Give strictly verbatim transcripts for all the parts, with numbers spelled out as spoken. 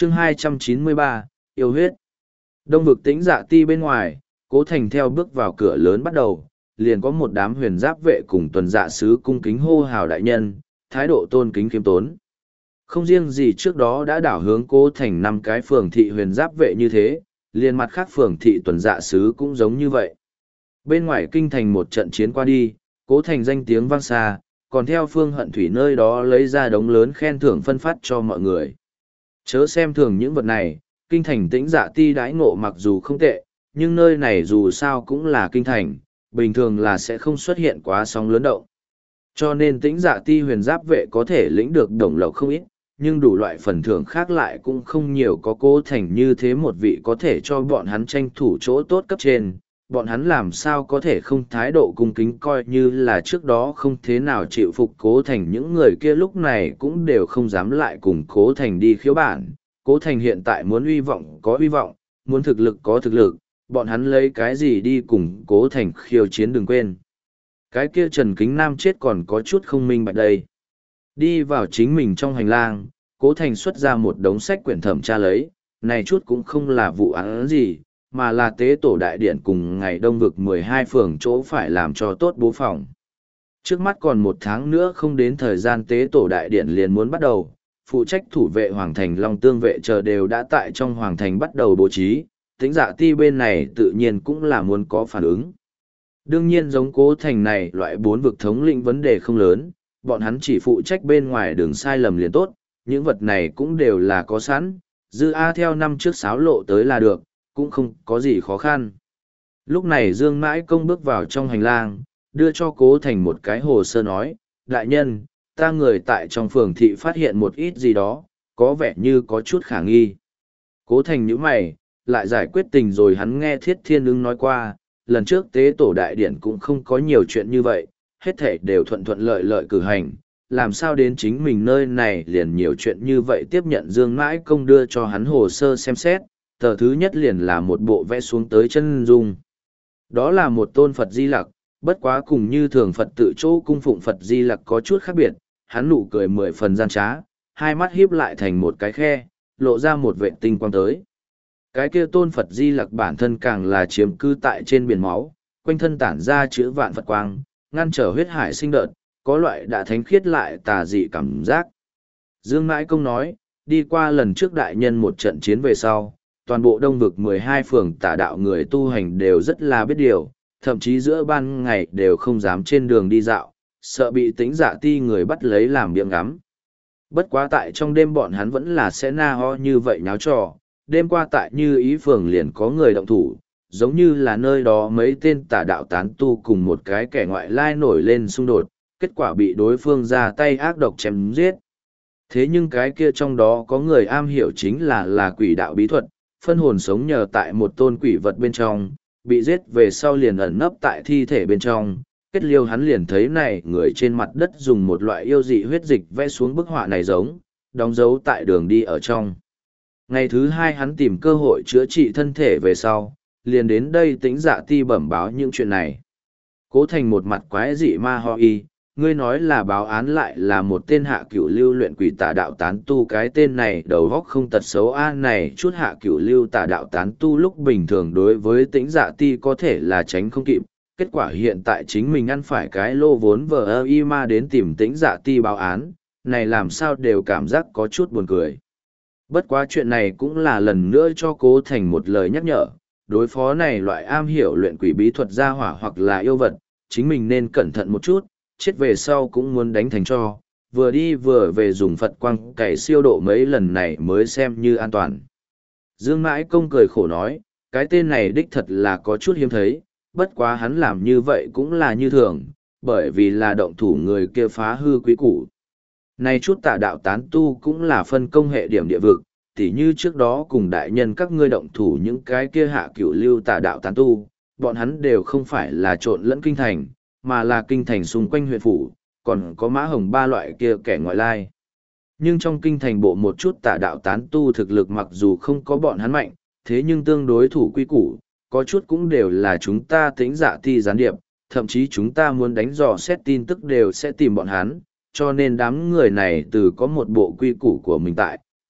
chương hai trăm chín mươi ba, yêu huyết. Đông vực Tĩnh Dạ Ti bên ngoài, Cố Thành theo bước vào cửa lớn bắt đầu, liền có một đám huyền giáp vệ cùng tuần dạ sứ cung kính hô hào đại nhân, thái độ tôn kính khiêm tốn. Không riêng gì trước đó đã đảo hướng Cố Thành năm cái phường thị huyền giáp vệ như thế, liền mặt khác phường thị tuần dạ sứ cũng giống như vậy. Bên ngoài kinh thành một trận chiến qua đi, Cố Thành danh tiếng vang xa, còn theo Phương Hận Thủy nơi đó lấy ra đống lớn khen thưởng phân phát cho mọi người. Chớ xem thường những vật này, kinh thành Tĩnh Dạ Ti đãi ngộ mặc dù không tệ, nhưng nơi này dù sao cũng là kinh thành, bình thường là sẽ không xuất hiện quá sóng lớn động. Cho nên Tĩnh Dạ Ti huyền giáp vệ có thể lĩnh được đồng lộc không ít, nhưng đủ loại phần thưởng khác lại cũng không nhiều, có Cố Thành như thế một vị có thể cho bọn hắn tranh thủ chỗ tốt cấp trên, bọn hắn làm sao có thể không thái độ cung kính, coi như là trước đó không thế nào chịu phục Cố Thành, những người kia lúc này cũng đều không dám lại cùng Cố Thành đi khiếu bản. Cố Thành hiện tại muốn uy vọng có uy vọng, muốn thực lực có thực lực, bọn hắn lấy cái gì đi cùng Cố Thành khiêu chiến, đừng quên. Cái kia Trần Kính Nam chết còn có chút không minh bạch đây. Đi vào chính mình trong hành lang, Cố Thành xuất ra một đống sách quyển thẩm tra lấy, này chút cũng không là vụ án gì, mà là tế tổ đại điện cùng ngày đông vực mười hai phường chỗ phải làm cho tốt bố phòng. Trước mắt còn một tháng nữa không đến thời gian tế tổ đại điện liền muốn bắt đầu, phụ trách thủ vệ Hoàng Thành Long Tương vệ chờ đều đã tại trong Hoàng Thành bắt đầu bố trí, Tĩnh Dạ Ti bên này tự nhiên cũng là muốn có phản ứng. Đương nhiên giống Cố Thành này loại bốn vực thống lĩnh vấn đề không lớn, bọn hắn chỉ phụ trách bên ngoài đường sai lầm liền tốt, những vật này cũng đều là có sẵn, dư A theo năm trước sáo lộ tới là được, cũng không có gì khó khăn. Lúc này Dương Mãi Công bước vào trong hành lang, đưa cho Cố Thành một cái hồ sơ nói, đại nhân, ta người tại trong phường thị phát hiện một ít gì đó, có vẻ như có chút khả nghi. Cố Thành nhíu mày, lại giải quyết tình rồi, hắn nghe Thiết Thiên Ưng nói qua, lần trước tế tổ đại điển cũng không có nhiều chuyện như vậy, hết thảy đều thuận thuận lợi lợi cử hành, làm sao đến chính mình nơi này liền nhiều chuyện như vậy. Tiếp nhận Dương Mãi Công đưa cho hắn hồ sơ xem xét, tờ thứ nhất liền là một bộ vẽ xuống tới chân dung. Đó là một tôn Phật Di Lặc, bất quá cùng như thường Phật tự chỗ cung phụng Phật Di Lặc có chút khác biệt, hắn nụ cười mười phần gian trá, hai mắt híp lại thành một cái khe, lộ ra một vệt tinh quang tới. Cái kia tôn Phật Di Lặc bản thân càng là chiếm cư tại trên biển máu, quanh thân tản ra chữ vạn Phật quang, ngăn trở huyết hải sinh đợt, có loại đã thánh khiết lại tà dị cảm giác. Dương Mãi Công nói, đi qua lần trước đại nhân một trận chiến về sau, toàn bộ đông vực mười hai phường tà đạo người tu hành đều rất là biết điều, thậm chí giữa ban ngày đều không dám trên đường đi dạo, sợ bị Tĩnh Dạ Ti người bắt lấy làm miệng ngắm. Bất quá tại trong đêm bọn hắn vẫn là sẽ na ho như vậy nháo trò, đêm qua tại Như Ý phường liền có người động thủ, giống như là nơi đó mấy tên tà đạo tán tu cùng một cái kẻ ngoại lai nổi lên xung đột, kết quả bị đối phương ra tay ác độc chém giết. Thế nhưng cái kia trong đó có người am hiểu chính là là quỷ đạo bí thuật, phân hồn sống nhờ tại một tôn quỷ vật bên trong, bị giết về sau liền ẩn nấp tại thi thể bên trong. Kết liêu hắn liền thấy này người trên mặt đất dùng một loại yêu dị huyết dịch vẽ xuống bức họa này giống, đóng dấu tại đường đi ở trong. Ngày thứ hai hắn tìm cơ hội chữa trị thân thể về sau, liền đến đây Tĩnh Dạ Ti bẩm báo những chuyện này. Cố Thành một mặt quái dị ma ho y, ngươi nói là báo án lại là một tên hạ cửu lưu luyện quỷ tà đạo tán tu, cái tên này đầu óc không tật xấu a. Này chút hạ cửu lưu tà đạo tán tu lúc bình thường đối với Tĩnh Dạ Ti có thể là tránh không kịp, kết quả hiện tại chính mình ăn phải cái lô vốn vờ ơ y ma đến tìm Tĩnh Dạ Ti báo án, này làm sao đều cảm giác có chút buồn cười. Bất quá chuyện này cũng là lần nữa cho Cố Thành một lời nhắc nhở, đối phó này loại am hiểu luyện quỷ bí thuật gia hỏa hoặc là yêu vật, chính mình nên cẩn thận một chút, chết về sau cũng muốn đánh thành cho, vừa đi vừa về dùng Phật quang cày siêu độ mấy lần này mới xem như an toàn. Dương Mãi Công cười khổ nói, cái tên này đích thật là có chút hiếm thấy, bất quá hắn làm như vậy cũng là như thường, bởi vì là động thủ người kia phá hư quý củ. Này chút tà đạo tán tu cũng là phân công hệ điểm địa vực, tỉ như trước đó cùng đại nhân các ngươi động thủ những cái kia hạ cửu lưu tà đạo tán tu, bọn hắn đều không phải là trộn lẫn kinh thành, mà là kinh thành xung quanh huyện phủ, còn có mã hồng ba loại kia kẻ ngoại lai. Nhưng trong kinh thành bộ một chút tà đạo tán tu thực lực mặc dù không có bọn hắn mạnh, thế nhưng tương đối thủ quy củ, có chút cũng đều là chúng ta Tĩnh Dạ Ti gián điệp, thậm chí chúng ta muốn đánh dò xét tin tức đều sẽ tìm bọn hắn, cho nên đám người này từ có một bộ quy củ của mình tại,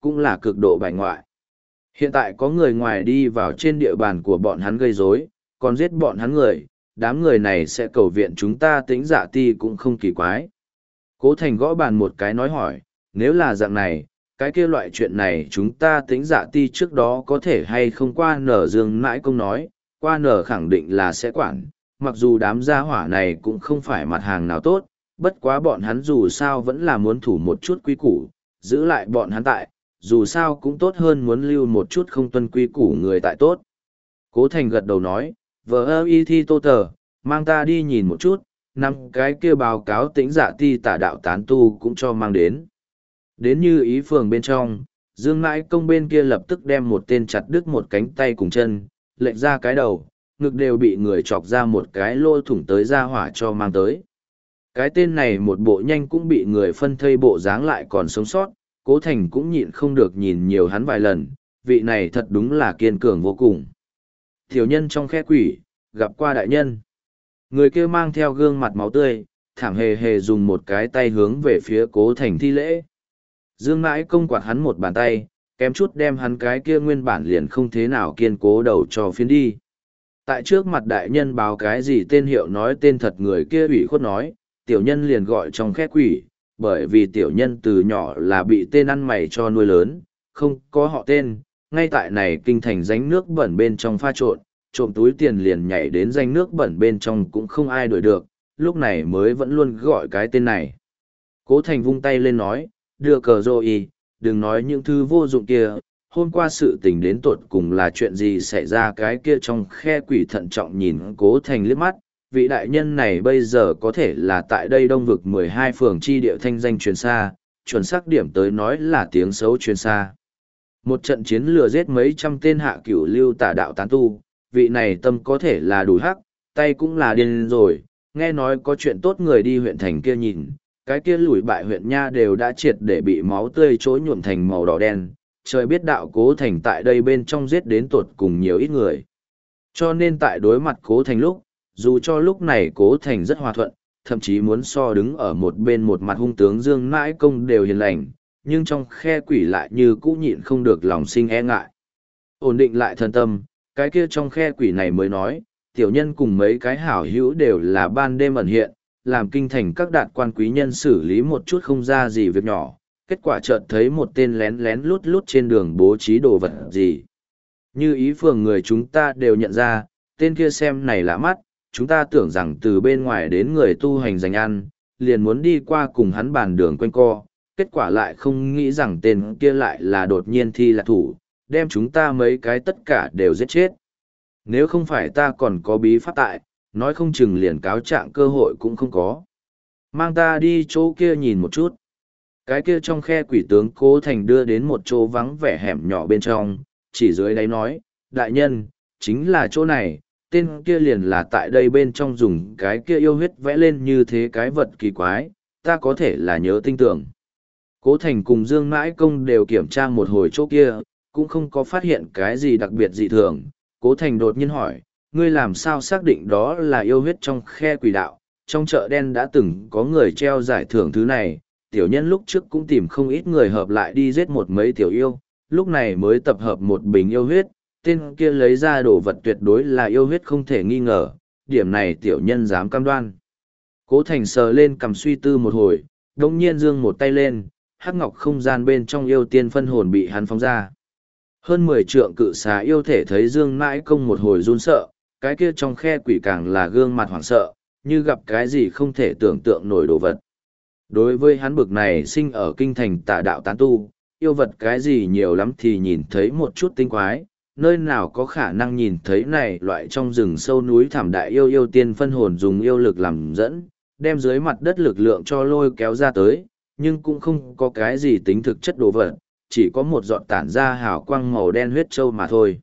cũng là cực độ bài ngoại. Hiện tại có người ngoài đi vào trên địa bàn của bọn hắn gây rối, còn giết bọn hắn người, đám người này sẽ cầu viện chúng ta Tĩnh Dạ Ti cũng không kỳ quái. Cố Thành gõ bàn một cái nói hỏi, nếu là dạng này, cái kia loại chuyện này chúng ta Tĩnh Dạ Ti trước đó có thể hay không qua nở. Dương Mãi Công nói, qua nở khẳng định là sẽ quản, mặc dù đám gia hỏa này cũng không phải mặt hàng nào tốt, bất quá bọn hắn dù sao vẫn là muốn thủ một chút quy củ, giữ lại bọn hắn tại, dù sao cũng tốt hơn muốn lưu một chút không tuân quy củ người tại tốt. Cố Thành gật đầu nói, vợ ơ y thi tô tờ, mang ta đi nhìn một chút, năm cái kia báo cáo Tĩnh Dạ Ti tả đạo tán tu cũng cho mang đến. Đến như ý phường bên trong, Dương Mãi Công bên kia lập tức đem một tên chặt đứt một cánh tay cùng chân, lệch ra cái đầu, ngực đều bị người chọc ra một cái lỗ thủng tới ra hỏa cho mang tới. Cái tên này một bộ nhanh cũng bị người phân thây bộ dáng lại còn sống sót, Cố Thành cũng nhịn không được nhìn nhiều hắn vài lần, vị này thật đúng là kiên cường vô cùng. Tiểu nhân trong khe quỷ, gặp qua đại nhân. Người kia mang theo gương mặt máu tươi, thảm hề hề dùng một cái tay hướng về phía Cố Thành thi lễ. Dương Mãi Công quạt hắn một bàn tay, kém chút đem hắn cái kia nguyên bản liền không thế nào kiên cố đầu cho phiến đi. Tại trước mặt đại nhân báo cái gì tên hiệu nói tên thật, người kia ủy khuất nói, tiểu nhân liền gọi trong khe quỷ, bởi vì tiểu nhân từ nhỏ là bị tên ăn mày cho nuôi lớn, không có họ tên, ngay tại này kinh thành ránh nước bẩn bên trong pha trộn, trộm túi tiền liền nhảy đến ránh nước bẩn bên trong cũng không ai đuổi được, lúc này mới vẫn luôn gọi cái tên này. Cố Thành vung tay lên nói, đưa cờ rồi, đừng nói những thứ vô dụng kia, hôm qua sự tình đến tột cùng là chuyện gì xảy ra. Cái kia trong khe quỷ thận trọng nhìn Cố Thành liếc mắt, vị đại nhân này bây giờ có thể là tại đây đông vực mười hai phường chi địa thanh danh truyền xa, chuẩn xác điểm tới nói là tiếng xấu truyền xa. Một trận chiến lừa giết mấy trăm tên hạ cửu lưu tả đạo tán tu, vị này tâm có thể là đủ hắc, tay cũng là điên rồi, nghe nói có chuyện tốt người đi huyện thành kia nhìn, cái kia lùi bại huyện nha đều đã triệt để bị máu tươi chối nhuộm thành màu đỏ đen, trời biết đạo Cố Thành tại đây bên trong giết đến tột cùng nhiều ít người. Cho nên tại đối mặt Cố Thành lúc, dù cho lúc này Cố Thành rất hòa thuận, thậm chí muốn so đứng ở một bên một mặt hung tướng Dương Mãi Công đều hiền lành, nhưng trong khe quỷ lại như cũ nhịn không được lòng sinh e ngại. Ổn định lại thân tâm, cái kia trong khe quỷ này mới nói, tiểu nhân cùng mấy cái hảo hữu đều là ban đêm ẩn hiện, làm kinh thành các đạt quan quý nhân xử lý một chút không ra gì việc nhỏ, kết quả chợt thấy một tên lén lén lút lút trên đường bố trí đồ vật gì. Như ý phường người chúng ta đều nhận ra, tên kia xem này lạ mắt, chúng ta tưởng rằng từ bên ngoài đến người tu hành dành ăn, liền muốn đi qua cùng hắn bàn đường quanh co, kết quả lại không nghĩ rằng tên kia lại là đột nhiên thi lạc thủ, đem chúng ta mấy cái tất cả đều giết chết. Nếu không phải ta còn có bí pháp tại, nói không chừng liền cáo trạng cơ hội cũng không có. Mang ta đi chỗ kia nhìn một chút. Cái kia trong khe quỷ tướng Cố Thành đưa đến một chỗ vắng vẻ hẻm nhỏ bên trong, chỉ dưới đáy nói, đại nhân, chính là chỗ này, tên kia liền là tại đây bên trong dùng cái kia yêu huyết vẽ lên như thế cái vật kỳ quái, ta có thể là nhớ tinh tưởng. Cố Thành cùng Dương Mãi Công đều kiểm tra một hồi chỗ kia, cũng không có phát hiện cái gì đặc biệt dị thường. Cố Thành đột nhiên hỏi, ngươi làm sao xác định đó là yêu huyết trong khe quỷ đạo, trong chợ đen đã từng có người treo giải thưởng thứ này, tiểu nhân lúc trước cũng tìm không ít người hợp lại đi giết một mấy tiểu yêu, lúc này mới tập hợp một bình yêu huyết, tên kia lấy ra đồ vật tuyệt đối là yêu huyết không thể nghi ngờ, điểm này tiểu nhân dám cam đoan. Cố Thành sờ lên cầm suy tư một hồi, đồng nhiên giương một tay lên, hắc ngọc không gian bên trong yêu tiên phân hồn bị hắn phóng ra. Hơn mười trượng cự xà yêu thể thấy Dương Mãi Công một hồi run sợ, cái kia trong khe quỷ càng là gương mặt hoảng sợ, như gặp cái gì không thể tưởng tượng nổi đồ vật. Đối với hắn bực này sinh ở kinh thành tà đạo tán tu, yêu vật cái gì nhiều lắm thì nhìn thấy một chút tinh quái, nơi nào có khả năng nhìn thấy này loại trong rừng sâu núi thảm đại yêu yêu tiên phân hồn dùng yêu lực làm dẫn, đem dưới mặt đất lực lượng cho lôi kéo ra tới, nhưng cũng không có cái gì tính thực chất đồ vật, chỉ có một giọt tản ra hào quang màu đen huyết châu mà thôi.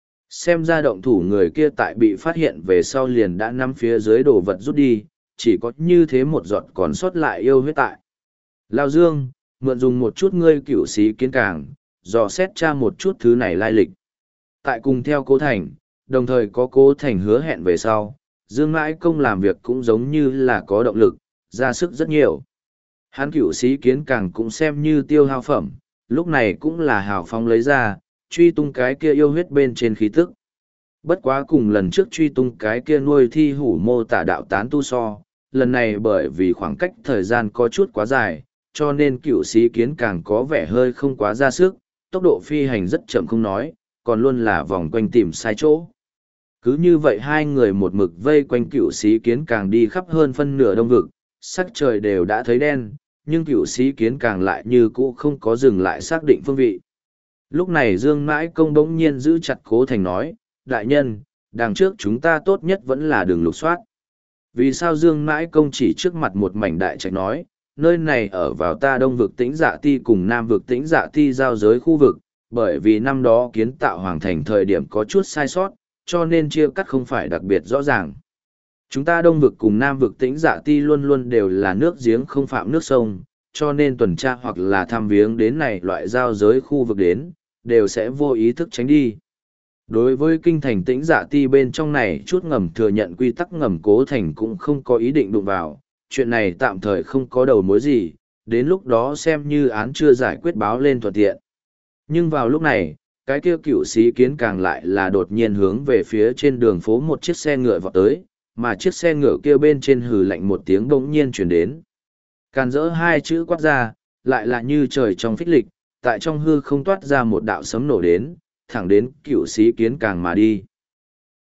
Xem ra động thủ người kia tại bị phát hiện về sau liền đã nắm phía dưới đồ vật rút đi, chỉ có như thế một giọt còn sót lại yêu huyết tại. Lao Dương, mượn dùng một chút ngươi cửu sĩ kiến càng, dò xét tra một chút thứ này lai lịch. Tại cùng theo Cố Thành, đồng thời có Cố Thành hứa hẹn về sau, Dương Mãi Công làm việc cũng giống như là có động lực, ra sức rất nhiều. Hắn cửu sĩ kiến càng cũng xem như tiêu hao phẩm, lúc này cũng là hào phóng lấy ra, truy tung cái kia yêu huyết bên trên khí tức. Bất quá cùng lần trước truy tung cái kia nuôi thi hủ mô tả đạo tán tu so, lần này bởi vì khoảng cách thời gian có chút quá dài, cho nên cựu sĩ kiến càng có vẻ hơi không quá ra sức, tốc độ phi hành rất chậm không nói, còn luôn là vòng quanh tìm sai chỗ. Cứ như vậy hai người một mực vây quanh cựu sĩ kiến càng đi khắp hơn phân nửa đông vực, sắc trời đều đã thấy đen, nhưng cựu sĩ kiến càng lại như cũ không có dừng lại xác định phương vị. Lúc này Dương Mãi Công bỗng nhiên giữ chặt Cố Thành nói, đại nhân, đằng trước chúng ta tốt nhất vẫn là đường lục soát. Vì sao Dương Mãi Công chỉ trước mặt một mảnh đại trạch nói, nơi này ở vào ta đông vực tĩnh dạ ti cùng nam vực tĩnh dạ ti giao giới khu vực, bởi vì năm đó kiến tạo hoàng thành thời điểm có chút sai sót, cho nên chia cắt không phải đặc biệt rõ ràng. Chúng ta đông vực cùng nam vực tĩnh dạ ti luôn luôn đều là nước giếng không phạm nước sông, cho nên tuần tra hoặc là thăm viếng đến này loại giao giới khu vực đến, đều sẽ vô ý thức tránh đi. Đối với kinh thành tĩnh dạ ti bên trong này chút ngầm thừa nhận quy tắc ngầm Cố Thành cũng không có ý định đụng vào, chuyện này tạm thời không có đầu mối gì, đến lúc đó xem như án chưa giải quyết báo lên thuận tiện. Nhưng vào lúc này, cái kia cựu sĩ kiến càng lại là đột nhiên hướng về phía trên đường phố một chiếc xe ngựa vọt tới, mà chiếc xe ngựa kia bên trên hừ lạnh một tiếng bỗng nhiên chuyển đến. Càn rỡ hai chữ quát ra, lại là như trời trong phích lịch, tại trong hư không toát ra một đạo sấm nổ đến, thẳng đến cựu sĩ kiến càng mà đi.